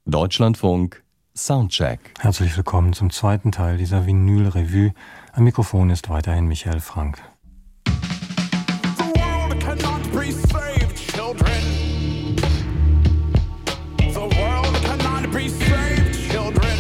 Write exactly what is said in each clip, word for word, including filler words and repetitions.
Deutschlandfunk Soundcheck. Herzlich willkommen zum zweiten Teil dieser Vinyl-Revue. Am Mikrofon ist weiterhin Michael Frank. The world cannot be saved, children. The world cannot be saved, children.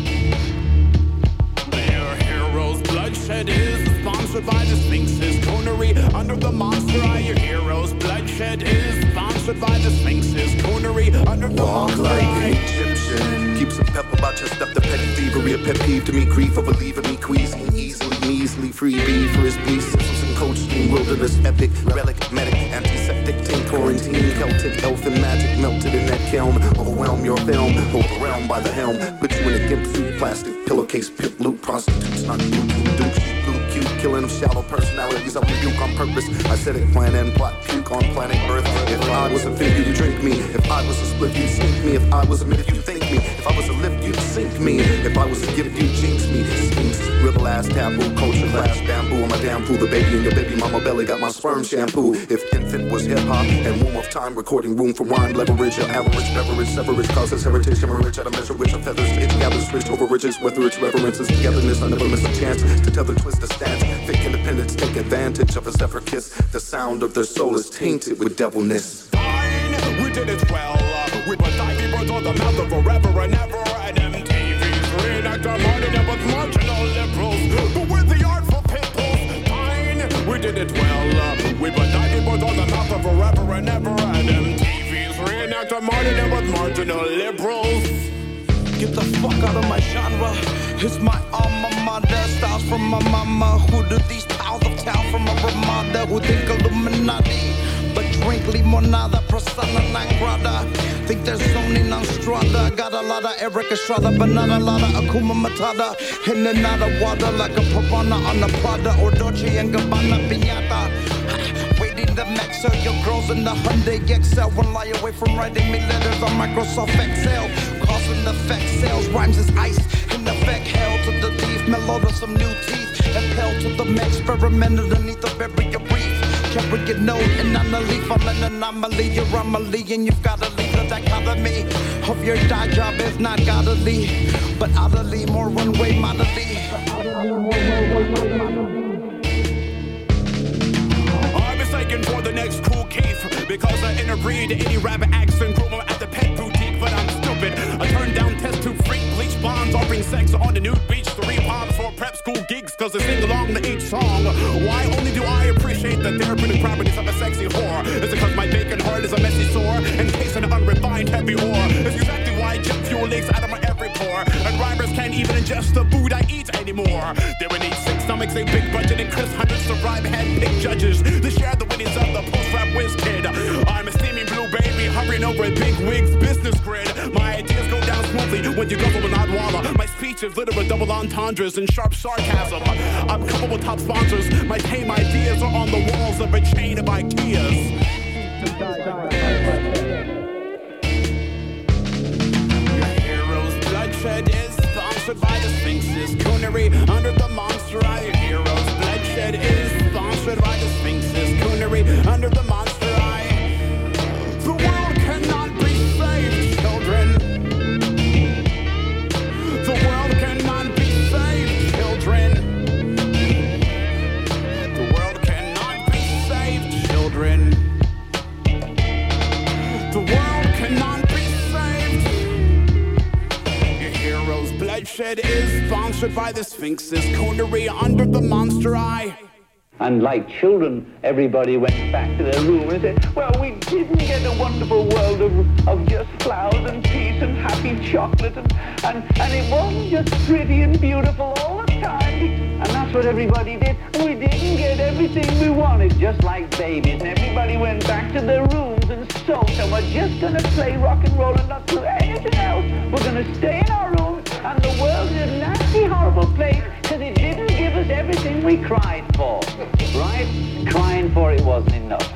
Their heroes' bloodshed is sponsored by the Sphinx's coonery. Under the monster eye, your heroes' bloodshed is sponsored by the Sphinx's coonery. Under the Walk monster like eye. an Egyptian. Keep some pep about your stuff. The petty thievery, a pet peeve to me. Grief of believer me, queasy, easily, measly, free B for his beasts. Some coaching, wilderness, epic, relic, medic, antiseptic, tank, quarantine, Celtic, elfin magic, melted in that kiln. Overwhelm your film, overwhelmed by the helm. Put you in a gimp suit, plastic, pillowcase, pimp, loot, prostitutes, not you, you, dukes. Cute killing of shallow personalities, I rebuke on purpose. I said it, plan and plot, puke on planet Earth. If I was a fin, you'd drink me. If I was a split, you'd sink me. If I was a minute, you'd think me. If I was a lift, you'd sink me. If I was a gift, you'd jinx me. Skinks, ribble ass, taboo, culture clash, bamboo on my damn pool. The baby in your baby mama belly got my sperm shampoo. If infant was hip hop and womb of time, recording room for rhyme, leverage, your average, beverage, severage, causes heritage, hemorrhage, out of measure, which of feathers, it gathers rich over riches, whether it's reverences, togetherness, I never miss a chance to tell the twist the stance. Fake independence, take advantage of a zephyr kiss. The sound of their soul is tainted with devilness. Fine, we did it well. We put diving birds on the mouth of forever and ever. And M T V's reenact our martyrdom with marginal liberals. But we're the artful pitbulls. Fine, we did it well. We put diving birds on the mouth of forever and ever. And M T V's reenact our martyrdom with marginal liberals. Get the fuck out of my genre. It's my alma mater. Styles from my mama. Who do these pals of town from a Ramada? Who think Illuminati? But drink limonada, persona non grata. Think they're zoning on Strada. Got a lot of Eric Estrada, but not a lot of Akuma Matata. In and out of water like a piranha on a Prada or Dolce and Gabbana piñata. Waiting to max out your girls in the Hyundai X L. One lie away from writing me letters on Microsoft Excel. Causing effect sales, rhymes is ice. In effect, hell to the thief, mellow to some new teeth. Impelled to the experiment underneath the barrier reef. Carry your note and on the leaf, I'm an anomaly. You're Amelie and you've gotta leave the dichotomy of your die job is not godly, but utterly more one-way modely. I'm mistaken for the next cool Keith because I interbreed any rabbit accent groomer at the pet boutique, but I'm stupid. I turn down test tube freak bleach bonds, offering sex on the nude beach, three palms for prep school gigs cause I sing along to each song. Why only do I appreciate the therapeutic properties of a sexy whore? Is it cause my bacon heart is a messy sore, encased in an unrefined heavy ore? It's exactly why jet fuel leaks out of my every pore, and rhymers can't even ingest the food I eat anymore. They would need six stomachs, a big budget, and Chris hundreds to rhyme hand-picked judges to share the winnings of the post-rap whiz kid. I'm a steaming blue baby hovering over a big wig's business grid. My ideas go down smoothly when you guzzle an odd walla. My speech is littered with double entendres and sharp sarcasm. I'm coupled with top sponsors. My tame ideas are on the walls of a chain of Ikeas. Your hero's bloodshed is sponsored by the Sphinx's coonery. Under the monster eye, your hero's bloodshed is sponsored by the Sphinx's coonery. Under the monster eye, the world cannot be saved, children. The world cannot be saved, children. The world cannot be saved, children. The world cannot be saved. Your hero's bloodshed is sponsored by the Sphinx's coonery. Under the monster eye. And like children, everybody went back to their room and said, well, we didn't get a wonderful world of, of just flowers and peace and happy chocolate. And, and, and it wasn't just pretty and beautiful all the time. And that's what everybody did. We didn't get everything we wanted, just like babies. And everybody went back to their rooms and sulked. And we're just going to play rock and roll and not do anything else. We're going to stay in our rooms. And the world is a nasty, horrible place because it didn't give us everything we cried for. Right? Crying for it wasn't enough.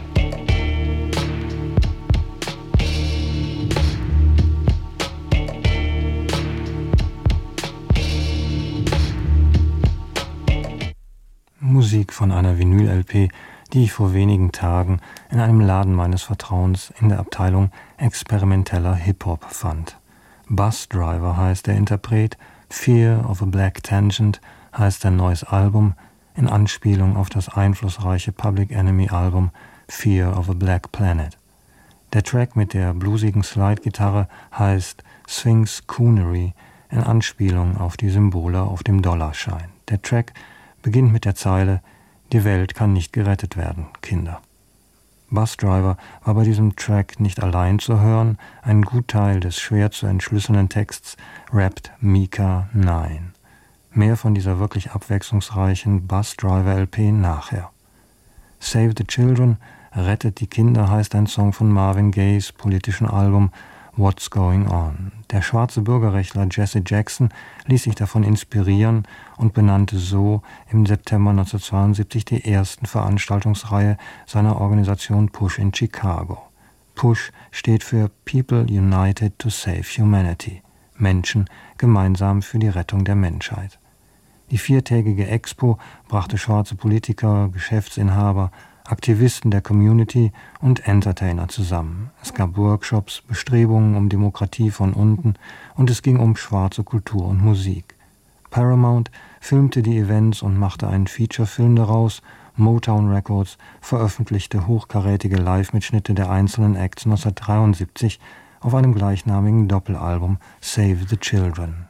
Musik von einer Vinyl-L P, die ich vor wenigen Tagen in einem Laden meines Vertrauens in der Abteilung experimenteller Hip-Hop fand. Bus Driver heißt der Interpret, Fear of a Black Tangent heißt sein neues Album, in Anspielung auf das einflussreiche Public Enemy Album Fear of a Black Planet. Der Track mit der bluesigen Slide-Gitarre heißt Sphinx Coonery, in Anspielung auf die Symbole auf dem Dollarschein. Der Track beginnt mit der Zeile „Die Welt kann nicht gerettet werden, Kinder." Bus Driver war bei diesem Track nicht allein zu hören, einen Gutteil des schwer zu entschlüsselnden Texts rappt Mika neun. Mehr von dieser wirklich abwechslungsreichen Bus Driver L P nachher. Save the Children, Rettet die Kinder heißt ein Song von Marvin Gayes politischen Album What's Going On. Der schwarze Bürgerrechtler Jesse Jackson ließ sich davon inspirieren und benannte so im September neunzehnhundertzweiundsiebzig die ersten Veranstaltungsreihe seiner Organisation Push in Chicago. Push steht für People United to Save Humanity, Menschen gemeinsam für die Rettung der Menschheit. Die viertägige Expo brachte schwarze Politiker, Geschäftsinhaber, Aktivisten der Community und Entertainer zusammen. Es gab Workshops, Bestrebungen um Demokratie von unten und es ging um schwarze Kultur und Musik. Paramount filmte die Events und machte einen Featurefilm daraus. Motown Records veröffentlichte hochkarätige Live-Mitschnitte der einzelnen Acts neunzehnhundertdreiundsiebzig auf einem gleichnamigen Doppelalbum Save the Children.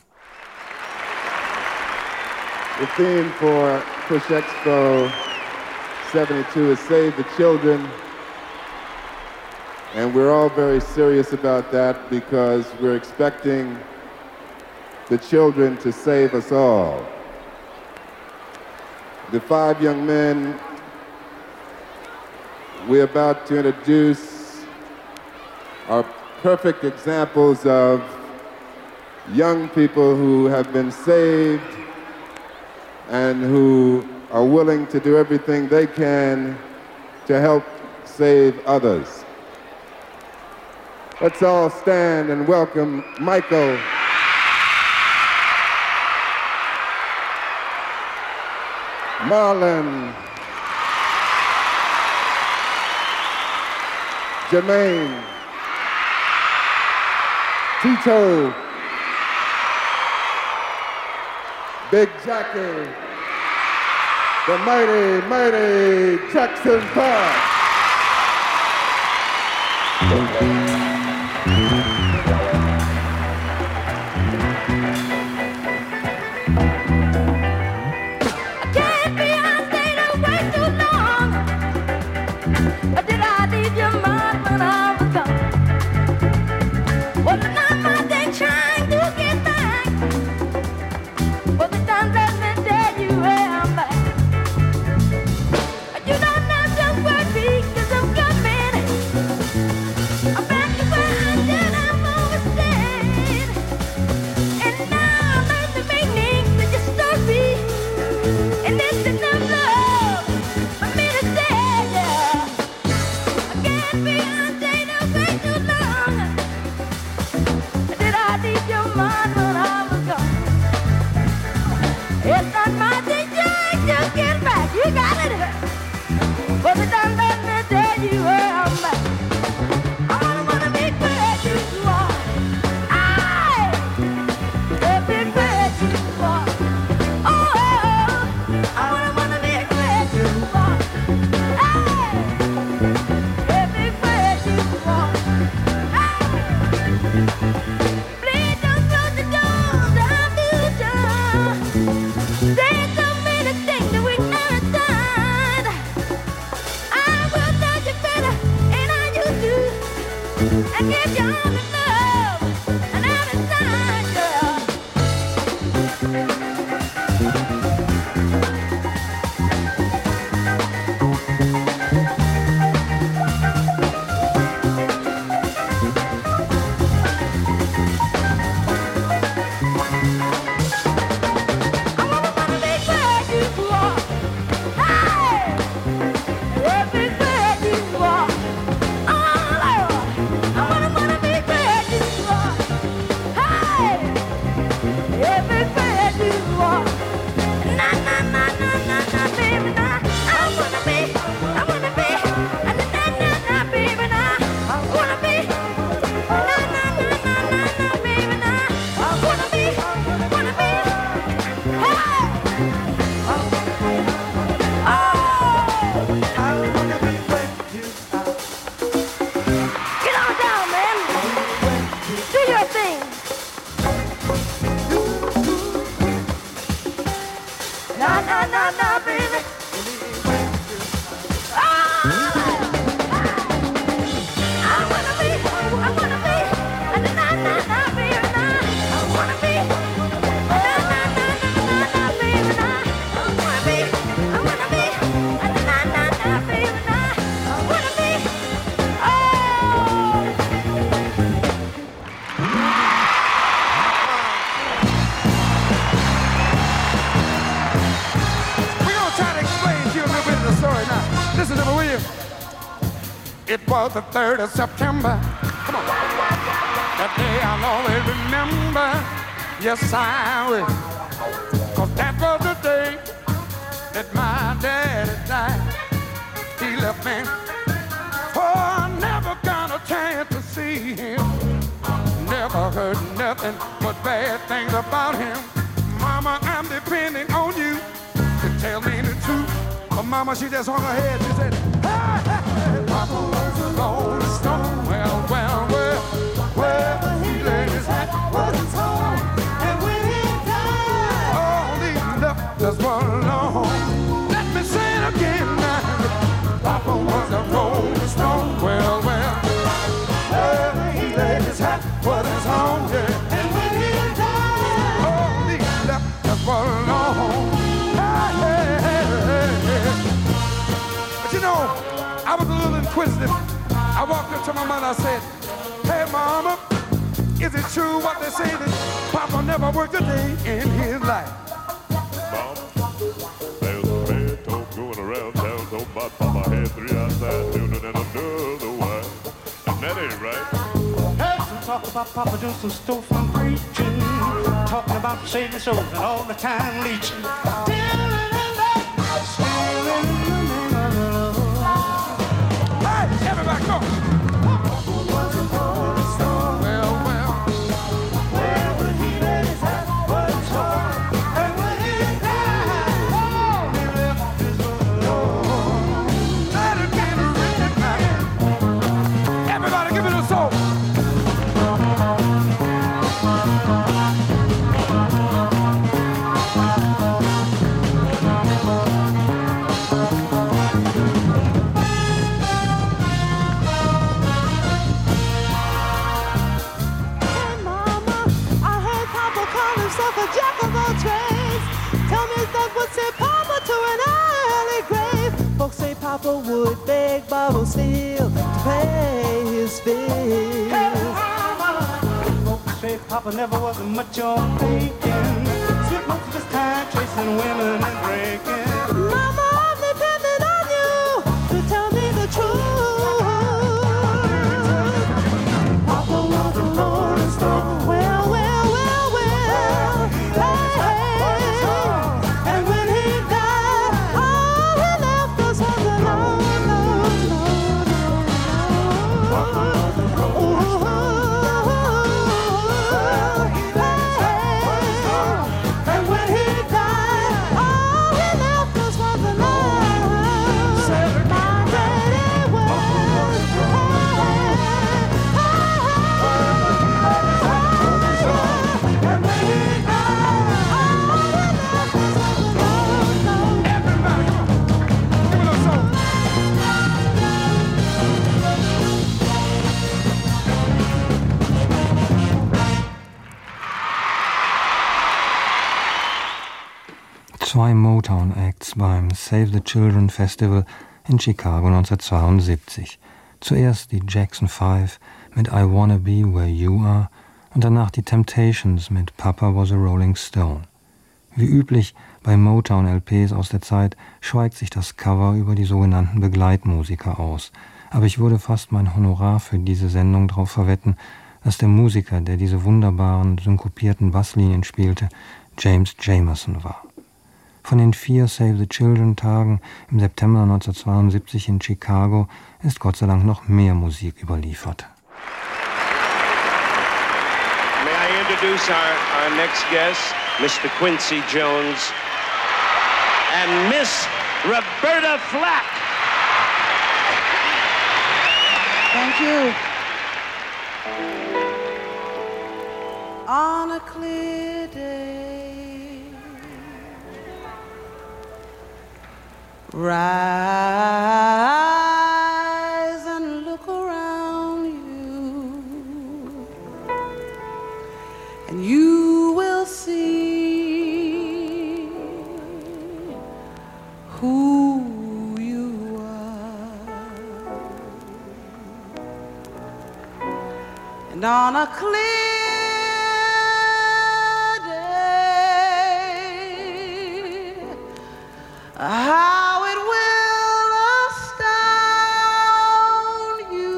The theme for Push Expo seventy-two is Save the Children, and we're all very serious about that because we're expecting the children to save us all. The five young men we're about to introduce are perfect examples of young people who have been saved and who are willing to do everything they can to help save others. Let's all stand and welcome Michael, Marlon, Jermaine, Tito, Big Jackie, the mighty, mighty Jackson Five. Do your thing. Na na na na, baby. Listen to me, will you? It was the third of September. Come on. That day I'll always remember. Yes, I will. Cause that was the day that my daddy died. He left me. Oh, I never got a chance to see him. Never heard nothing but bad things about him. Mama, I'm depending on you to tell me the truth. But Mama, she just hung her head. She said, hey, hey, hey. Papa was a rolling stone. Well, well, well, wherever he laid his hat was his home. And when he died, all he left us was alone. Let me say it again now. Papa was a rolling stone. Well, well, wherever he laid his hat was his home. Yeah. And when he died, all he left us was alone. Hey, hey, hey, hey. But you know, I was a little inquisitive. I walked up to my mother, I said, hey mama, is it true what they say that Papa never worked a day in his life? Mama, there's a bad talk going around town talking about Papa had three outside children and another wife. And that ain't right. Heard some talk about Papa doing some storefront preaching, talking about saving souls and all the time leeching. Hey, everybody, come on. Papa would beg Bob Steele to pay his bill. Hey, mama, folks say Papa never was much on thinking. Spent most of his time chasing women and drinking. Mama, I'm depending on you to tell me the truth. Papa was a rolling stone. Well, well, well, well. Hey, hey. And when he died, all he left us was alone. Zwei Motown-Acts beim Save the Children Festival in Chicago neunzehnhundertzweiundsiebzig. Zuerst die Jackson Five mit I Wanna Be Where You Are und danach die Temptations mit Papa Was a Rolling Stone. Wie üblich bei Motown-L Ps aus der Zeit schweigt sich das Cover über die sogenannten Begleitmusiker aus. Aber ich würde fast mein Honorar für diese Sendung darauf verwetten, dass der Musiker, der diese wunderbaren, synkopierten Basslinien spielte, James Jamerson war. Von den vier Save the Children Tagen im September neunzehnhundertzweiundsiebzig in Chicago ist Gott sei Dank noch mehr Musik überliefert. May I introduce our, our next guest, Mister Quincy Jones and Miss Roberta Flack. Thank you. on a clear day. Rise and look around you, and you will see who you are. And on a clear how it will astound you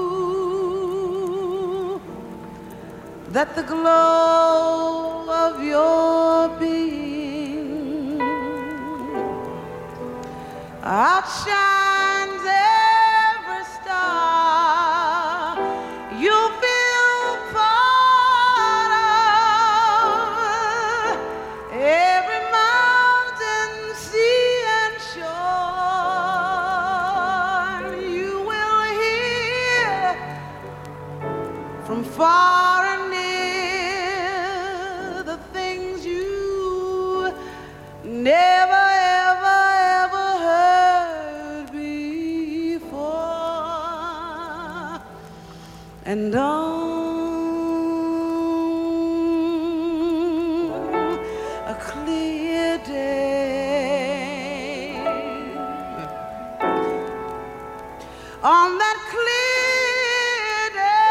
that the glow of your being outshines every star you feel part of, every mountain, sea, and shore. You will hear from far and near the things you never, ever, ever heard before. And on a clear day, on that clear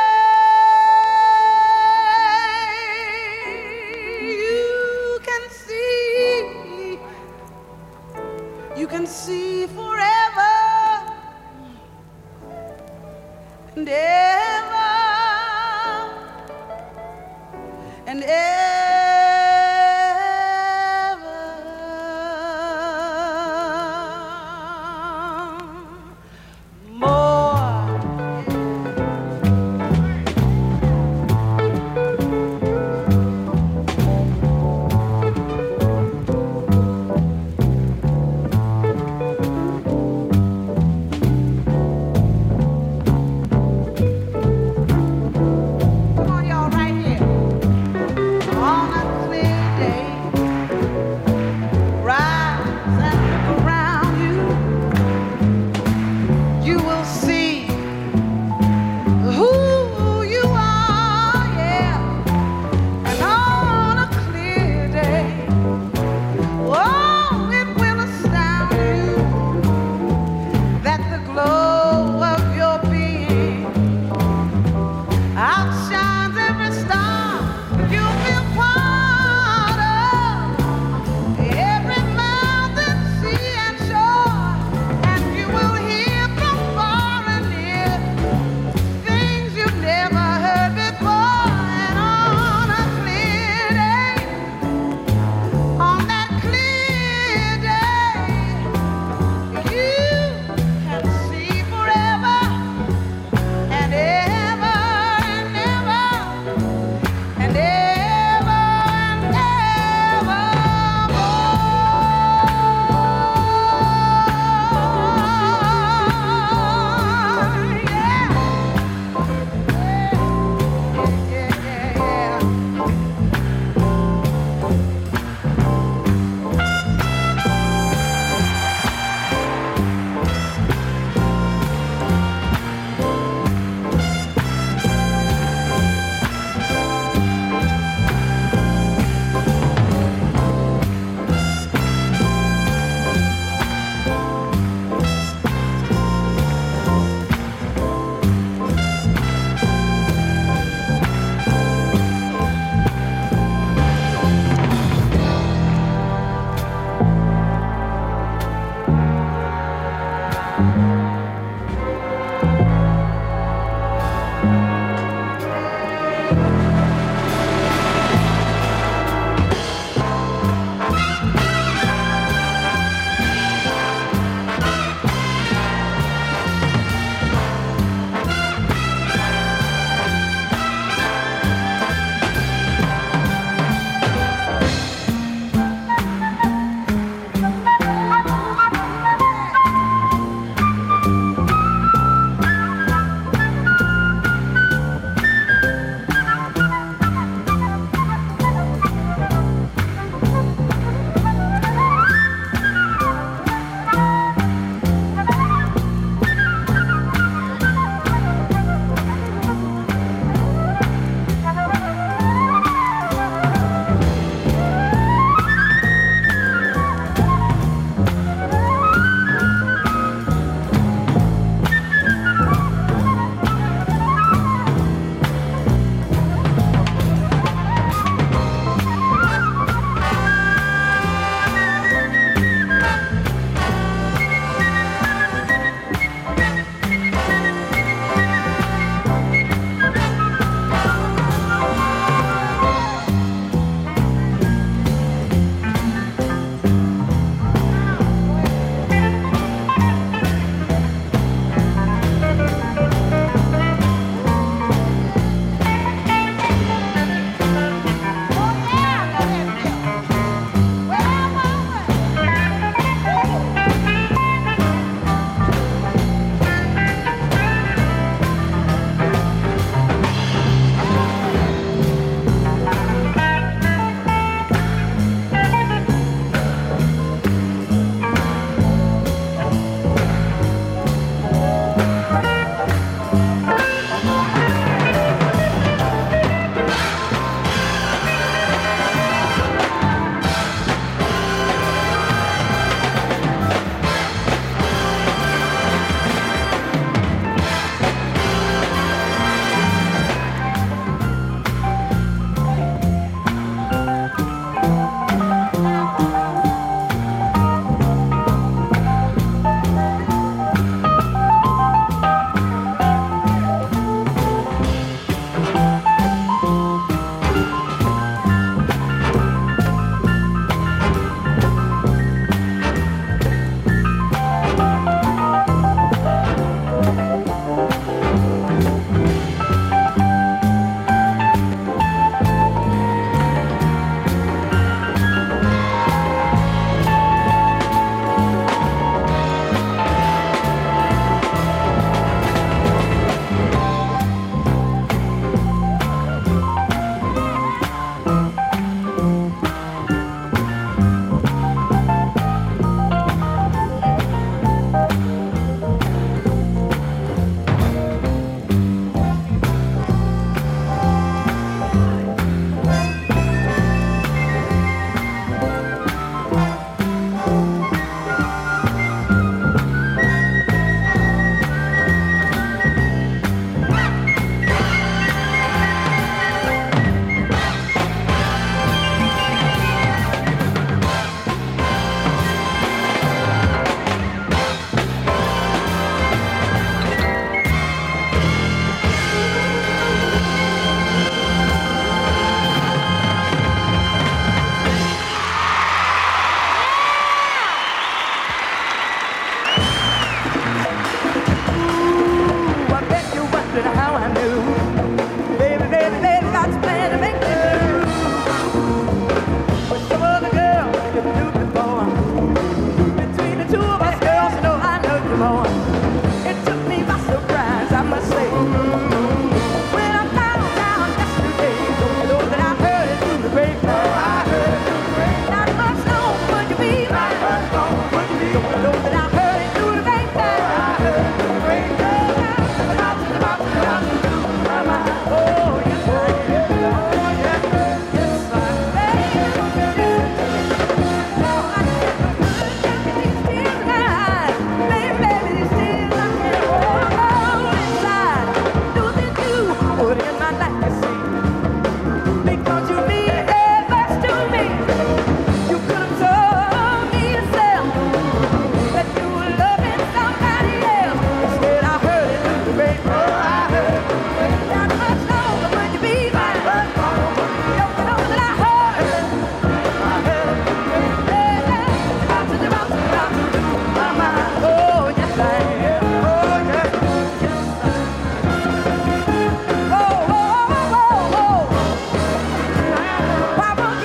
day, you can see, you can see forever and ever and ever more. Come on, y'all, right here.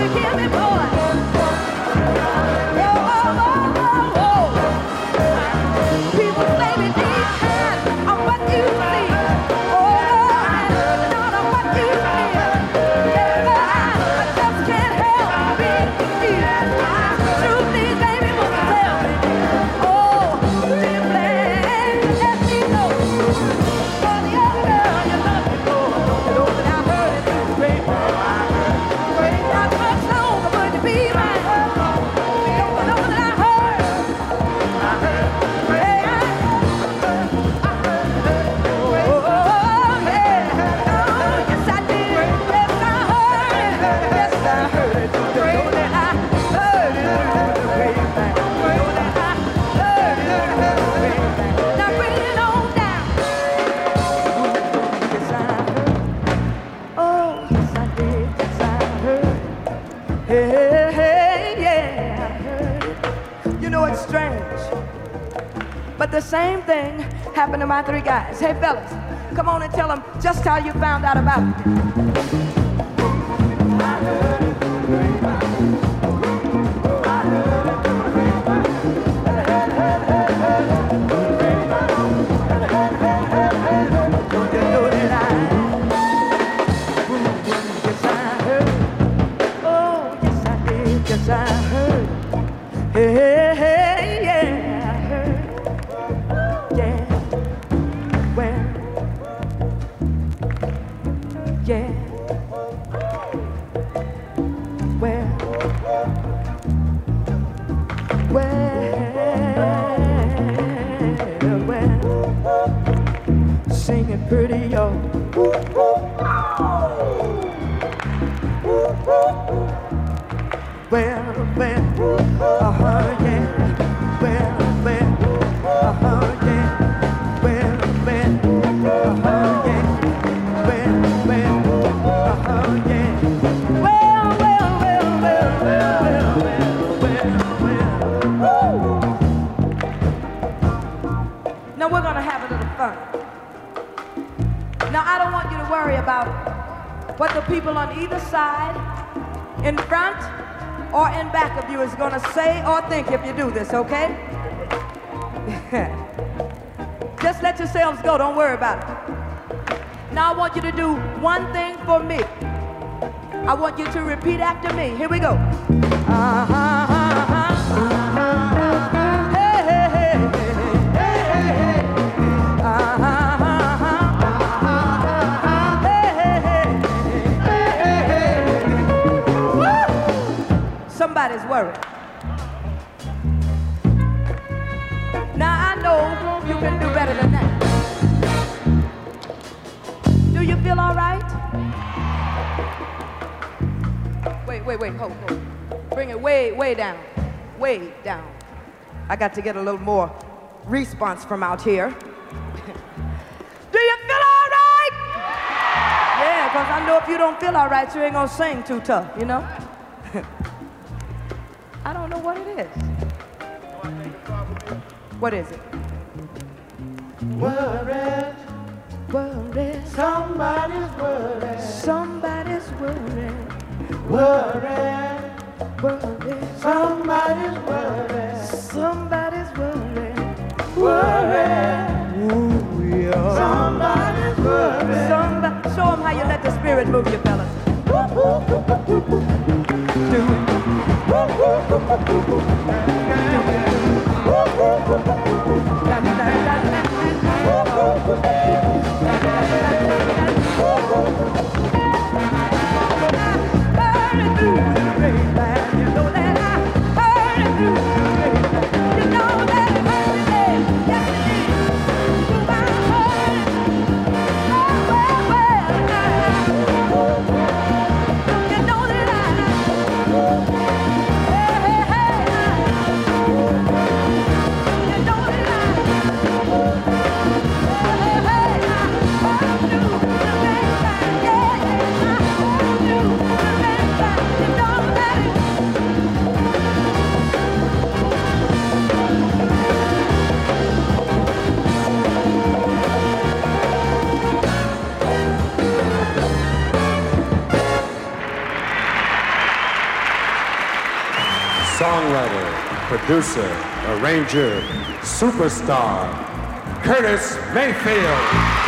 The same thing happened to my three guys. Hey, fellas, come on and tell them just how you found out about it. Oh, yes, I did. Yes, I heard. Hey, hey, hey, yeah, I heard. Yeah, well, yeah, well, well, well, singing pretty, yo. Well, well, uh-huh, yeah, well, well, uh-huh, yeah. Well, well, uh-huh, yeah. Well, well, uh-huh, yeah. Well, well, well, well, well, well, well, well, woo! Now we're gonna have a little fun. Now I don't want you to worry about what the people on either side, in front or in back of you, is gonna say or think if you do this, okay? Just let yourselves go, don't worry about it. Now I want you to do one thing for me. I want you to repeat after me. Here we go. Uh-huh, uh-huh, uh-huh. Hey, hey, hey, hey, hey, hey. Uh-huh, uh-huh, uh-huh. Hey, hey, hey, hey, hey, hey. Woo! Somebody's worried. Now I know you can do better than that. Do you feel all right? Wait, wait, wait, hold, hold. Bring it way, way down. Way down. I got to get a little more response from out here. Do you feel all right? Yeah, because I know if you don't feel all right, you ain't gonna sing too tough, you know? I don't know what it is. What is it? Worried. Worried. Somebody's worried. Somebody's worried. Worried. Worried. Somebody's worried. Somebody's worried. Worried. Ooh, yeah. Somebody's worried. Somebody, show them how you let the spirit move you, fellas. Do it. Heard it through the grapevine, you know that I heard it through songwriter, producer, arranger, superstar, Curtis Mayfield.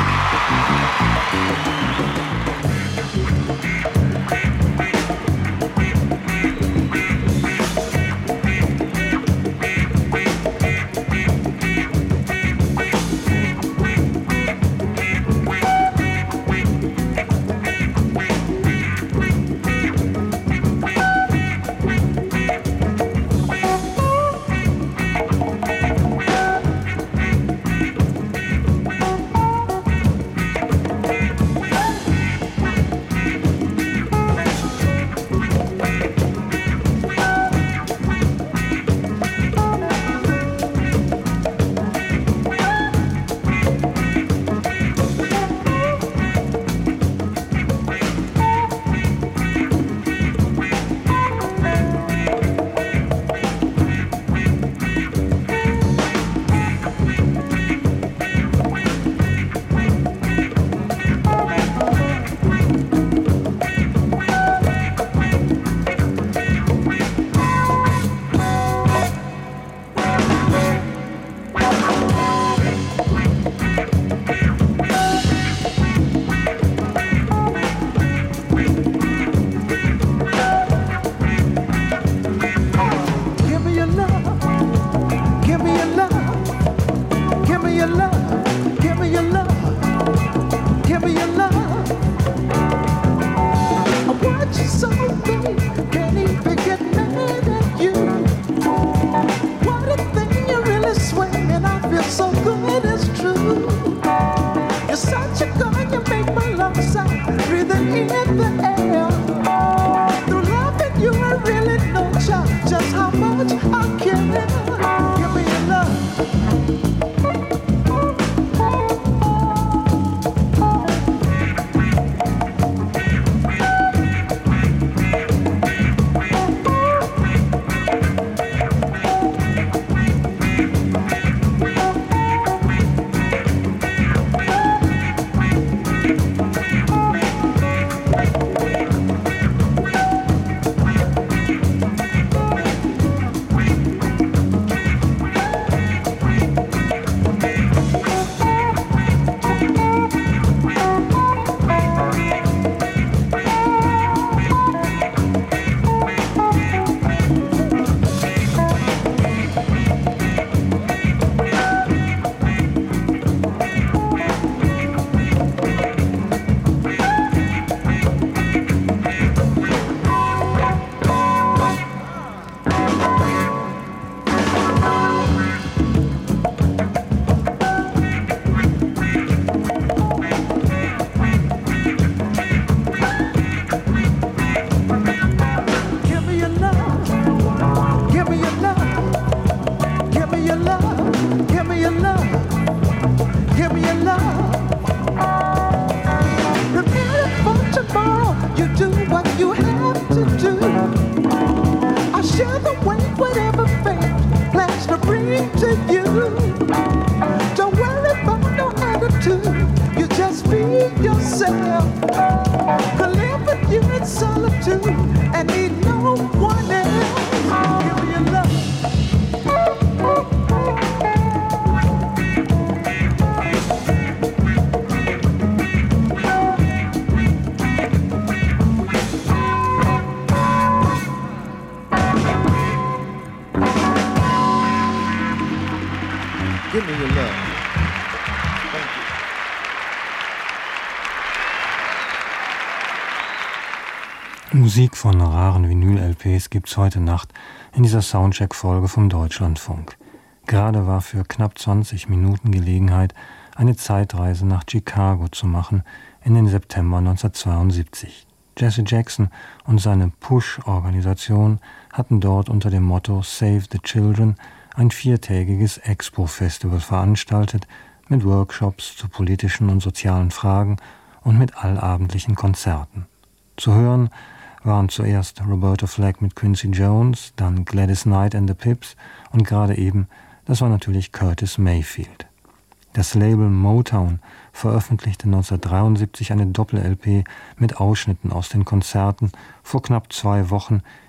Musik von raren Vinyl-L Ps gibt's heute Nacht in dieser Soundcheck-Folge vom Deutschlandfunk. Gerade war für knapp zwanzig Minuten Gelegenheit, eine Zeitreise nach Chicago zu machen in den September neunzehnhundertzweiundsiebzig. Jesse Jackson und seine Push-Organisation hatten dort unter dem Motto Save the Children ein viertägiges Expo-Festival veranstaltet mit Workshops zu politischen und sozialen Fragen und mit allabendlichen Konzerten. Zu hören waren zuerst Roberta Flack mit Quincy Jones, dann Gladys Knight and the Pips und gerade eben, das war natürlich Curtis Mayfield. Das Label Motown veröffentlichte neunzehnhundertdreiundsiebzig eine Doppel-L P mit Ausschnitten aus den Konzerten vor knapp zwei Wochen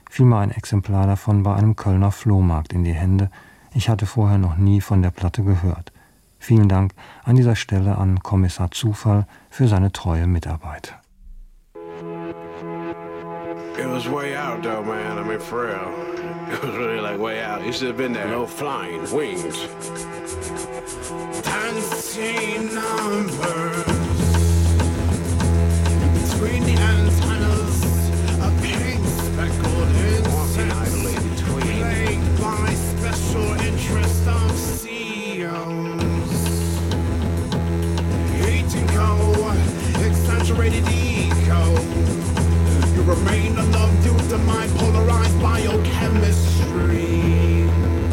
fiel mir ein Exemplar davon bei einem Kölner Flohmarkt in die Hände. Ich hatte vorher noch nie von der Platte gehört. Vielen Dank an dieser Stelle an Kommissar Zufall für seine treue Mitarbeit. It was way out though, man. I mean, for real. It was really like way out. You should have been there. No flying wings. Dancing numbers between the antennas, a pink speckled incense, plagued by special interest of C E Os. Eating co, exaggerated ego. You remain alone due to my polarized biochemistry.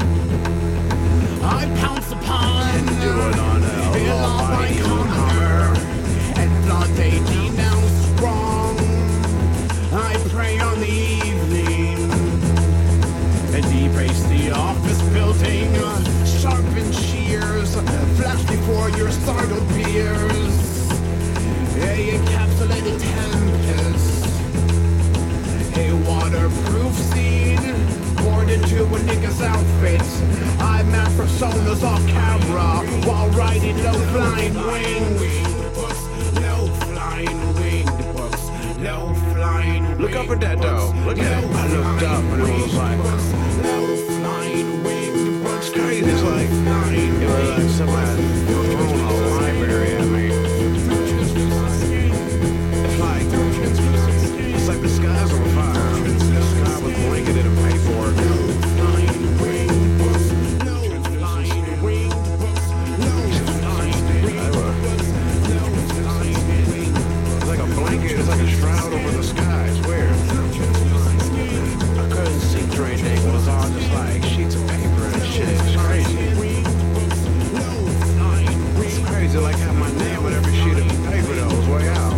I pounce upon ill of my conquer, and blood they denounce strong. I prey on the evening and deface the office building. Sharpen shears, flash before your startled peers. A encapsulated tempest. A waterproof scene poured into a nigga's outfit. I map personas off camera while riding low flying winged books. Low flying winged books. Low flying winged Look up at that though. Look at it. I looked up and it was like, low flying winged books. It's crazy. It's like, it was like somebody throwing a library at me. It's like, it's like the sky's on fire. The sky was blanketed in paperwork. It's like a blanket, it's like a shroud over the sky. It's weird. I couldn't see through anything. It was all just like sheets of paper and shit. It's crazy. It's crazy, like have my name on every sheet of paper that was way out.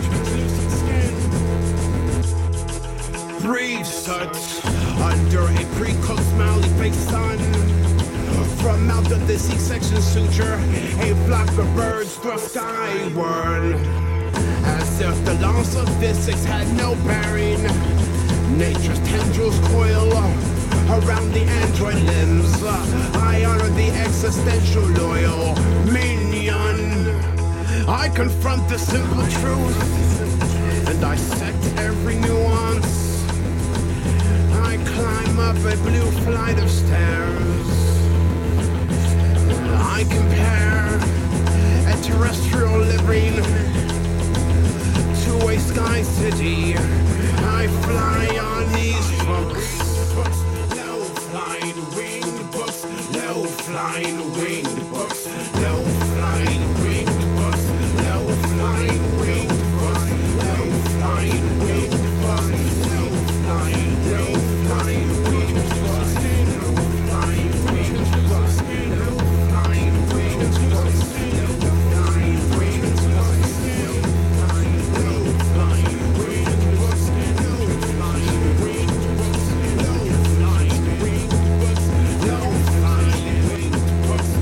Breathe such under a pre-cooked smiley face sun. From out of the C-section suture, a flock of birds thrust skyward, as if the laws of physics had no bearing. Nature's tendrils coil around the android limbs. I honor the existential loyal minion. I confront the simple truth and dissect every nuance. I climb up a blue flight of stairs. I compare a terrestrial living to a sky city. I fly on these books. Low flying winged books. Low flying winged books. Low flying winged books. Low flying winged books. Low flying winged books. Low flying low flying winged books. Low flying winged books. Low flying winged books. Low flying winged books. Low flying low flying winged books. Low flying winged books. Low flying winged books. Low flying winged books.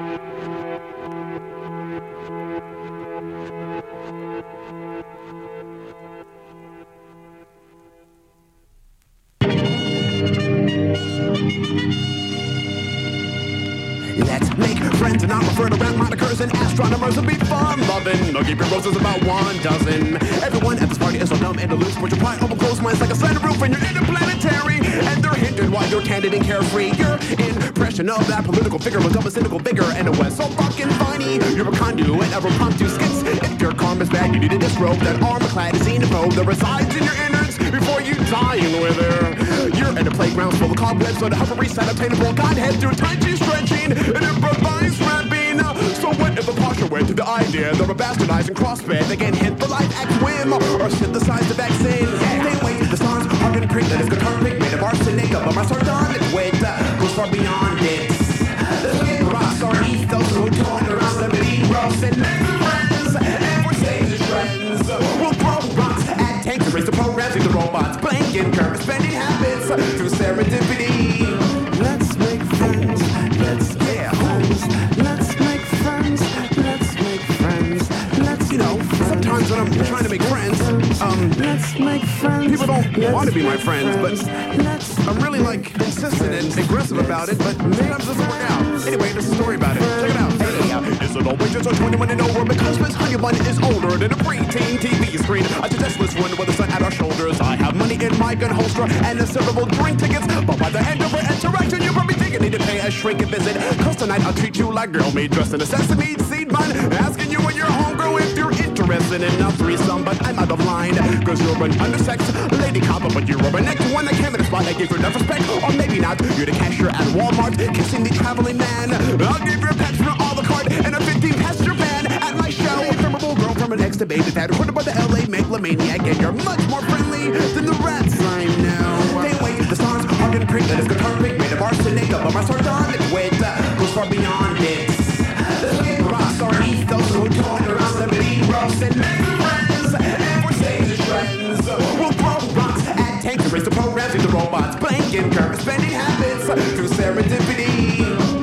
Let's make friends and not refer to rap monikers and astronomers and be fun loving. I'll give your roses about one dozen. Everyone at this party is so dumb and aloof, but your pride overclosed minds like a slanted roof, and you're interplanetary. And they're hindered while you're candid and carefree. Your impression of that political figure was of a cynical vigor, and it was so fucking funny. You're a conduit of impromptu skits. If your karma's bad, you need a disrobe. That armor-clad xenophobe that resides in your innards before you die in wither. You're at a playground full of cobwebs, so to help reach that obtainable godhead through touchy stretching and improvised rapping. So what if the posture went to the idea they're a bastardized and crossbred? They can hint the life at whim or synthesize the vaccine. Yeah, they wait, the stars are gonna create that it's guitar pick made of arsenic, but my sardonic wit goes far beyond it. Let's get rocks, our ethos, who talk around celebrity roast and make friends, and we're stage trends. We'll throw rocks at tanks and race the programs into robots, blanking curves, spending habits through serendipity. Let's make friends, let's get friends, let's make friends, let's make friends, let's, you know, sometimes when I'm trying to make friends, um, let's make friends, people don't want to be my friends, but I'm really like insistent and aggressive about it, but sometimes it doesn't work out. Anyway, there's a story about it. Check it out. Hey, is it always just twenty-one and over because Miss Honey Bun is older than a preteen T V screen? I suggest this one with the sun at our shoulders. I have money in my gun holster and a several drink tickets, but by the end of our interaction, you probably think you need to pay a shrink a visit. Cause tonight I'll treat you like girl maid dressed in a sesame seed bun, asking you and your homegirl if you're interested in a threesome, but I'm out of line, cause you're an undersexed lady copper, but you're a next one that came in a spot that gives you enough respect, or maybe not. You're the cashier at Walmart, kissing the traveling man. I'll give you a pet for all the card and a fifteen passenger van at my show. A memorable girl from an ex-debate that recorded by the L A megalomaniac, and you're much more friendly than the rats I know. Can't wait, the stars are gonna create that it's guitar pick made of arsenic, but my sardonic wit goes far beyond it. Let's get rocks, our ethos, who talk around celebrity roast and make friends, and we're stage trends. We'll throw rocks at tanks and race the programs into robots, blanking curves, spending habits through serendipity.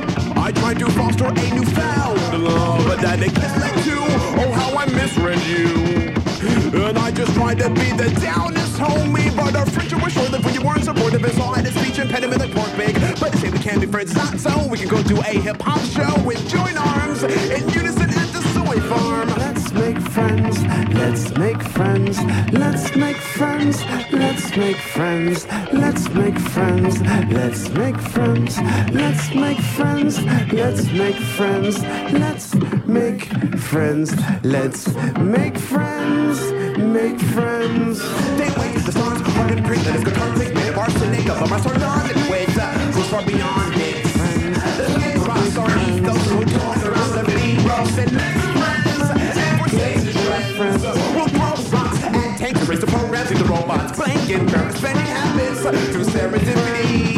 I tried to foster a newfound love, but that exists led to, oh how I misread you. And I just tried to be the downest homie, but our friendship was short-lived when you weren't supportive. It's all had a speech impediment like pork bake, but they say we can't be friends, not so. We can go do a hip-hop show with joint arms in unison at the soy farm. Let's make friends, let's make friends, let's make friends, let's make friends, let's make friends, let's make friends, let's make friends, let's make friends, let's make friends, let's make friends, make friends. They wait, the stars are gonna create that it's guitar pick made of arsenic, but my sardonic wit goes far beyond it. Let's get rocks, our ethos, who talk around celebrity roast and make friends, and we're stage trends. We'll throw rocks at tanks and race the programs into robots, blanking curves, spending habits through serendipity.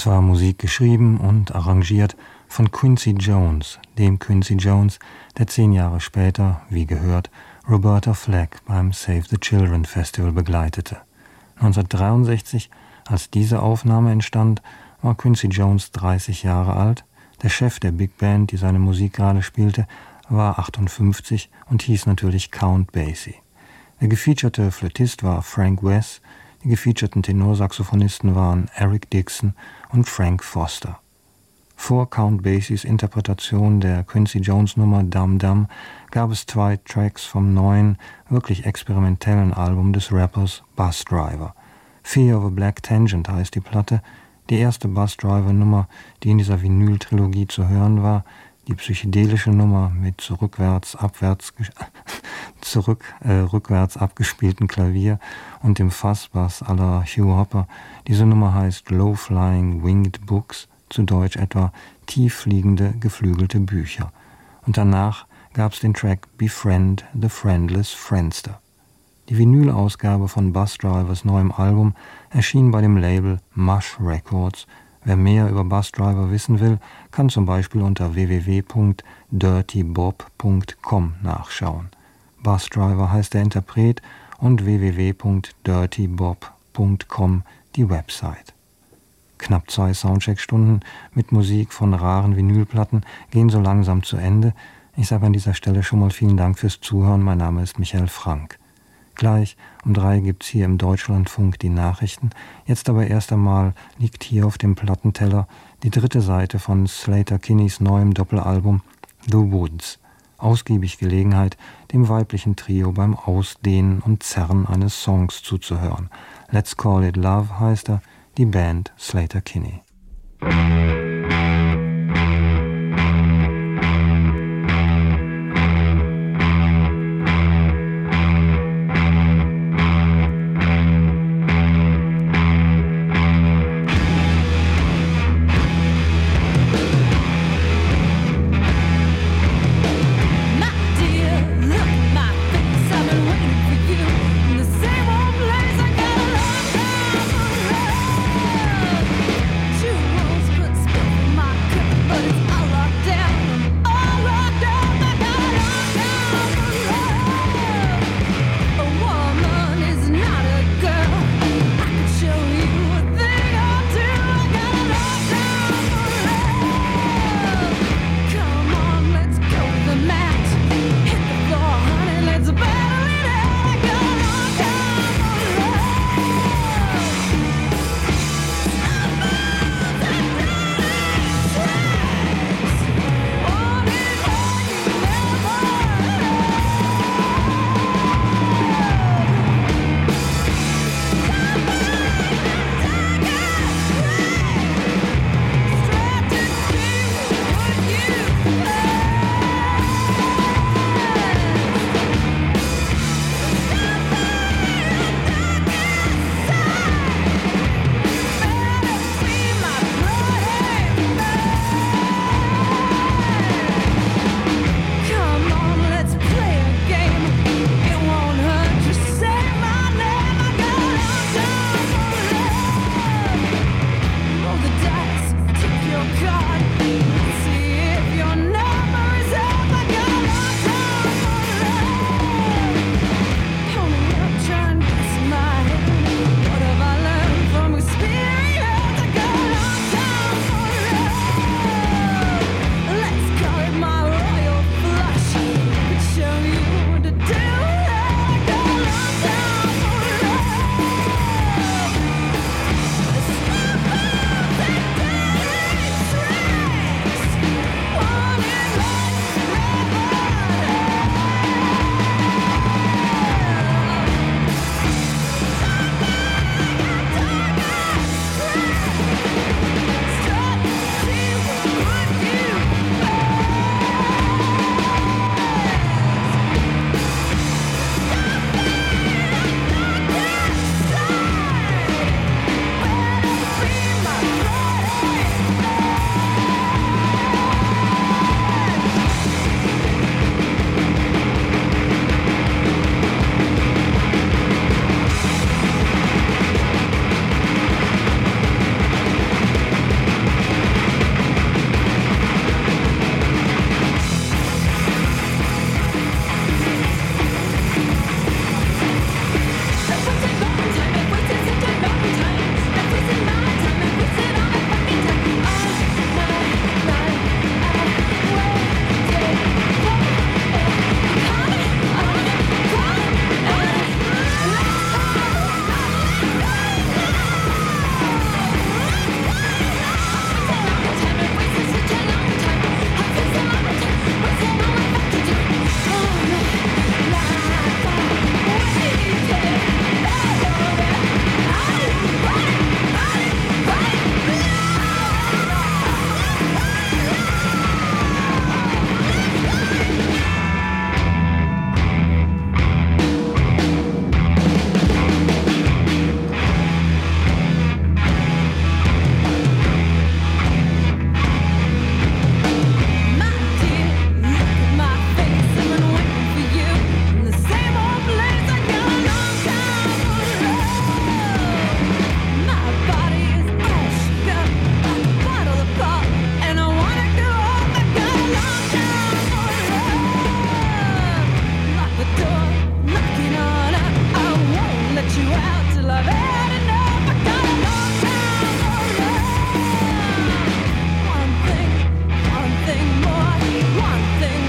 Es war Musik geschrieben und arrangiert von Quincy Jones, dem Quincy Jones, der zehn Jahre später, wie gehört, Roberta Flack beim Save the Children Festival begleitete. neunzehnhundertdreiundsechzig, als diese Aufnahme entstand, war Quincy Jones dreißig Jahre alt. Der Chef der Big Band, die seine Musik gerade spielte, war achtundfünfzig und hieß natürlich Count Basie. Der gefeaturete Flötist war Frank Wess, die gefeaturten Tenorsaxophonisten waren Eric Dixon und Frank Foster. Vor Count Basies Interpretation der Quincy Jones Nummer Dum Dum gab es zwei Tracks vom neuen, wirklich experimentellen Album des Rappers Bus Driver. Fear of a Black Tangent heißt die Platte, die erste Bus Driver Nummer, die in dieser Vinyl-Trilogie zu hören war, die psychedelische Nummer mit zurückwärts, abwärts, zurück, äh, rückwärts abgespielten Klavier und dem Fassbass à la Hugh Hopper. Diese Nummer heißt Low Flying Winged Books, zu Deutsch etwa tieffliegende, geflügelte Bücher. Und danach gab es den Track Befriend the Friendless Friendster. Die Vinyl-Ausgabe von Bus Drivers neuem Album erschien bei dem Label Mush Records. Wer mehr über Bus Driver wissen will, kann zum Beispiel unter w w w punkt dirty bob punkt com nachschauen. Bus Driver heißt der Interpret und w w w punkt dirty bob punkt com die Website. Knapp zwei Soundcheck-Stunden mit Musik von raren Vinylplatten gehen so langsam zu Ende. Ich sage an dieser Stelle schon mal vielen Dank fürs Zuhören. Mein Name ist Michael Frank. Gleich um drei gibt's hier im Deutschlandfunk die Nachrichten. Jetzt aber erst einmal liegt hier auf dem Plattenteller die dritte Seite von Sleater-Kinneys neuem Doppelalbum The Woods. Ausgiebig Gelegenheit, dem weiblichen Trio beim Ausdehnen und Zerren eines Songs zuzuhören. Let's Call It Love heißt er, die Band Sleater-Kinney. Two worlds, but one thing